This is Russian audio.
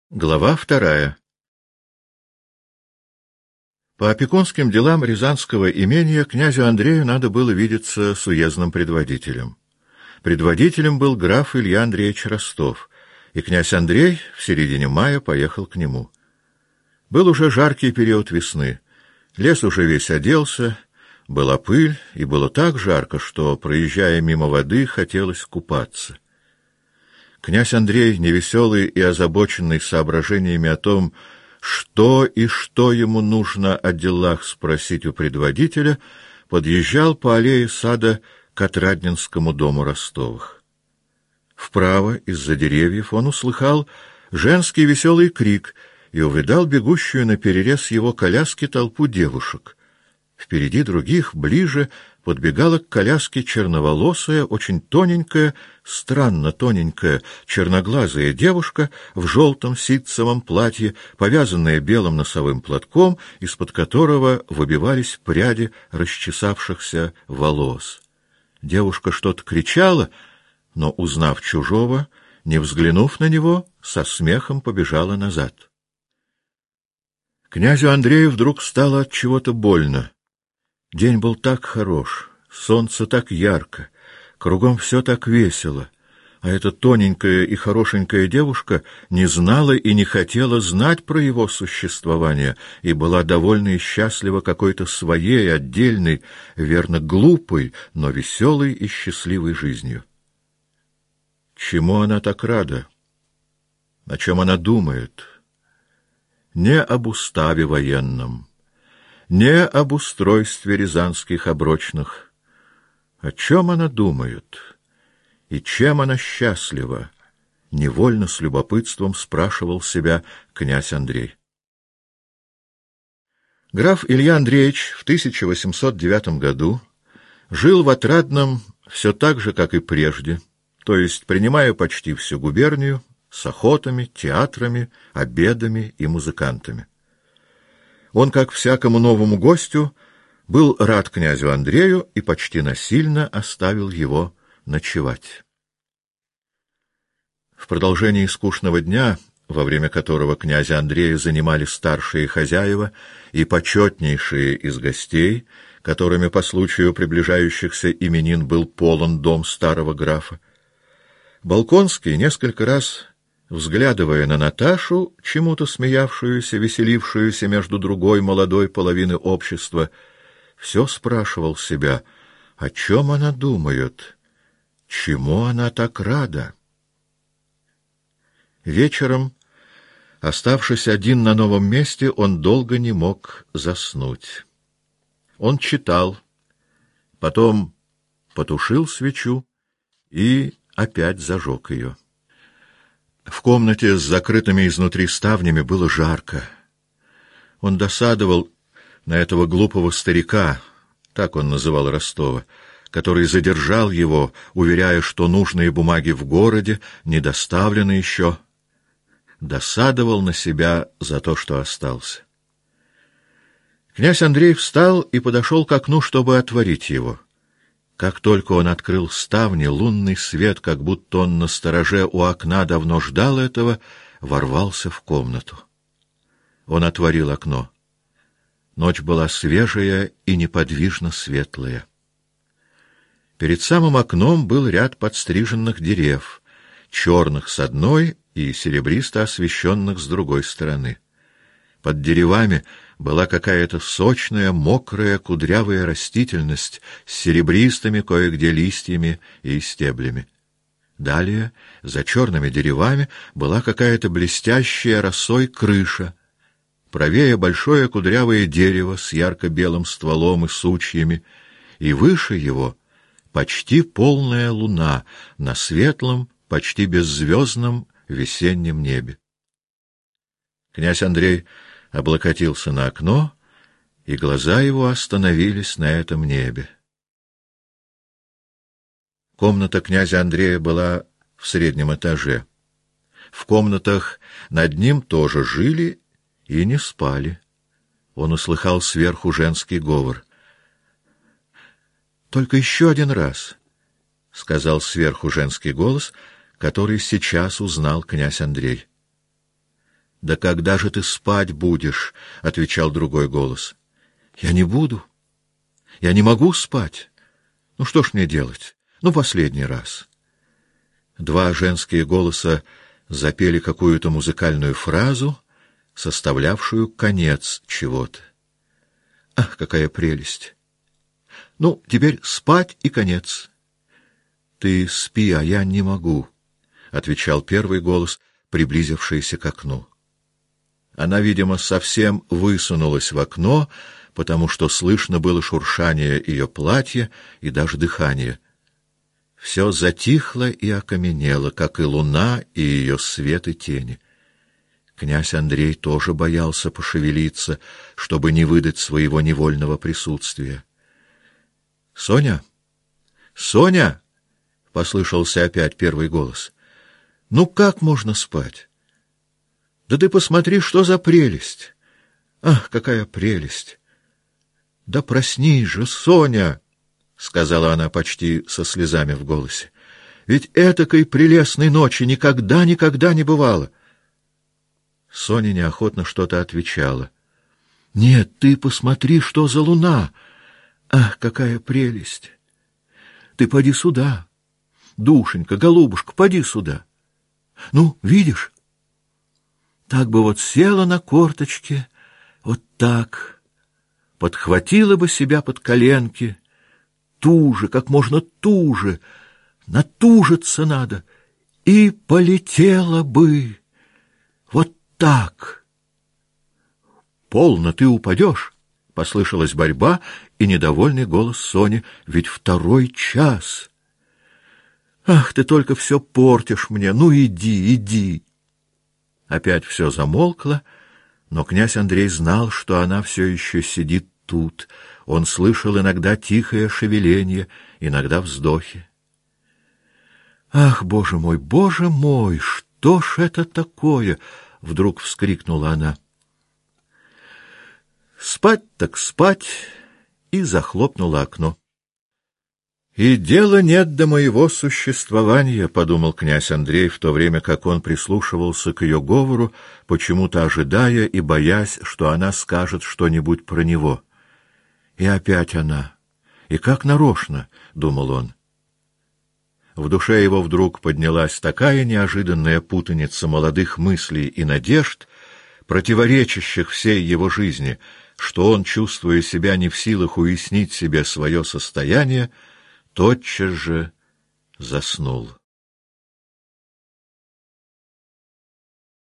Глава 2. По опекунским делам Рязанского имения князю Андрею надо было видеться с уездным предводителем. Предводителем был граф Илья Андреевич Ростов, и князь Андрей в середине мая поехал к нему. Был уже жаркий период весны, лес уже весь оделся, была пыль, и было так жарко, что, проезжая мимо воды, хотелось купаться. Князь Андрей, невеселый и озабоченный соображениями о том, что ему нужно о делах спросить у предводителя, подъезжал по аллее сада к Отрадненскому дому Ростовых. Вправо, из-за деревьев, он услыхал женский веселый крик и увидал бегущую наперерез его коляски толпу девушек. Впереди других, ближе, подбегала к коляске черноволосая, очень тоненькая, странно тоненькая, черноглазая девушка в желтом ситцевом платье, повязанная белым носовым платком, из-под которого выбивались пряди расчесавшихся волос. Девушка что-то кричала, но, узнав чужого, не взглянув на него, со смехом побежала назад. Князю Андрею вдруг стало от чего-то больно. День был так хорош, солнце так ярко, кругом все так весело, а эта тоненькая и хорошенькая девушка не знала и не хотела знать про его существование и была довольна и счастлива какой-то своей, отдельной, верно, глупой, но веселой и счастливой жизнью. Чему она так рада? О чем она думает? Не об уставе военном, не об устройстве рязанских оброчных. О чем она думает? И чем она счастлива? Невольно с любопытством спрашивал себя князь Андрей. Граф Илья Андреевич в 1809 году жил в Отрадном все так же, как и прежде, то есть принимая почти всю губернию с охотами, театрами, обедами и музыкантами. Он, как всякому новому гостю, был рад князю Андрею и почти насильно оставил его ночевать. В продолжении скучного дня, во время которого князя Андрея занимали старшие хозяева и почетнейшие из гостей, которыми по случаю приближающихся именин был полон дом старого графа, Болконский несколько раз, взглядывая на Наташу, чему-то смеявшуюся, веселившуюся между другой молодой половины общества, все спрашивал себя, о чем она думает, чему она так рада. Вечером, оставшись один на новом месте, он долго не мог заснуть. Он читал, потом потушил свечу и опять зажег ее. В комнате с закрытыми изнутри ставнями было жарко. Он досадовал на этого глупого старика, так он называл Ростова, который задержал его, уверяя, что нужные бумаги в городе не доставлены еще. Досадовал на себя за то, что остался. Князь Андрей встал и подошел к окну, чтобы отворить его. Как только он открыл ставни, лунный свет, как будто он на стороже у окна давно ждал этого, ворвался в комнату. Он отворил окно. Ночь была свежая и неподвижно светлая. Перед самым окном был ряд подстриженных дерев, черных с одной и серебристо освещенных с другой стороны. Под деревами была какая-то сочная, мокрая, кудрявая растительность с серебристыми кое-где листьями и стеблями. Далее, за черными деревами, была какая-то блестящая росой крыша. Правее большое кудрявое дерево с ярко-белым стволом и сучьями, и выше его почти полная луна на светлом, почти беззвездном весеннем небе. Князь Андрей облокотился на окно, и глаза его остановились на этом небе. Комната князя Андрея была в среднем этаже. В комнатах над ним тоже жили и не спали. Он услыхал сверху женский говор. — Только еще один раз, — сказал сверху женский голос, который сейчас узнал князь Андрей. «Да когда же ты спать будешь?» — отвечал другой голос. «Я не буду. Я не могу спать. Ну что ж мне делать? Ну, последний раз». Два женские голоса запели какую-то музыкальную фразу, составлявшую конец чего-то. Ах, какая прелесть! Ну, теперь спать и конец. Ты спи, а я не могу, — отвечал первый голос, приблизившийся к окну. Она, видимо, совсем высунулась в окно, потому что слышно было шуршание ее платья и даже дыхание. Все затихло и окаменело, как и луна, и ее свет и тени. Князь Андрей тоже боялся пошевелиться, чтобы не выдать своего невольного присутствия. — Соня! Соня! — послышался опять первый голос. — Ну как можно спать? Да ты посмотри, что за прелесть! Ах, какая прелесть! Да проснись же, Соня! — сказала она почти со слезами в голосе. — Ведь этакой прелестной ночи никогда не бывало. Соня неохотно что-то отвечала. — Нет, ты посмотри, что за луна! Ах, какая прелесть! Ты поди сюда, душенька, голубушка, поди сюда. Ну, видишь? Так бы вот села на корточки, вот так, подхватила бы себя под коленки, туже, как можно туже, натужиться надо, и полетела бы. Вот так. Полно, ты упадешь. Послышалась борьба и недовольный голос Сони. Ведь 2 час. Ах, ты только все портишь мне. Ну, иди, иди. Опять все замолкло, но князь Андрей знал, что она все еще сидит тут. Он слышал иногда тихое шевеление, иногда вздохи. Ах, Боже мой, что ж это такое? Вдруг вскрикнула она. Спать так спать, и захлопнула окно. «И дела нет до моего существования», — подумал князь Андрей, в то время как он прислушивался к ее говору, почему-то ожидая и боясь, что она скажет что-нибудь про него. «И опять она. И как нарочно», — думал он. В душе его вдруг поднялась такая неожиданная путаница молодых мыслей и надежд, противоречащих всей его жизни, что он, чувствуя себя не в силах уяснить себе свое состояние, тотчас же заснул.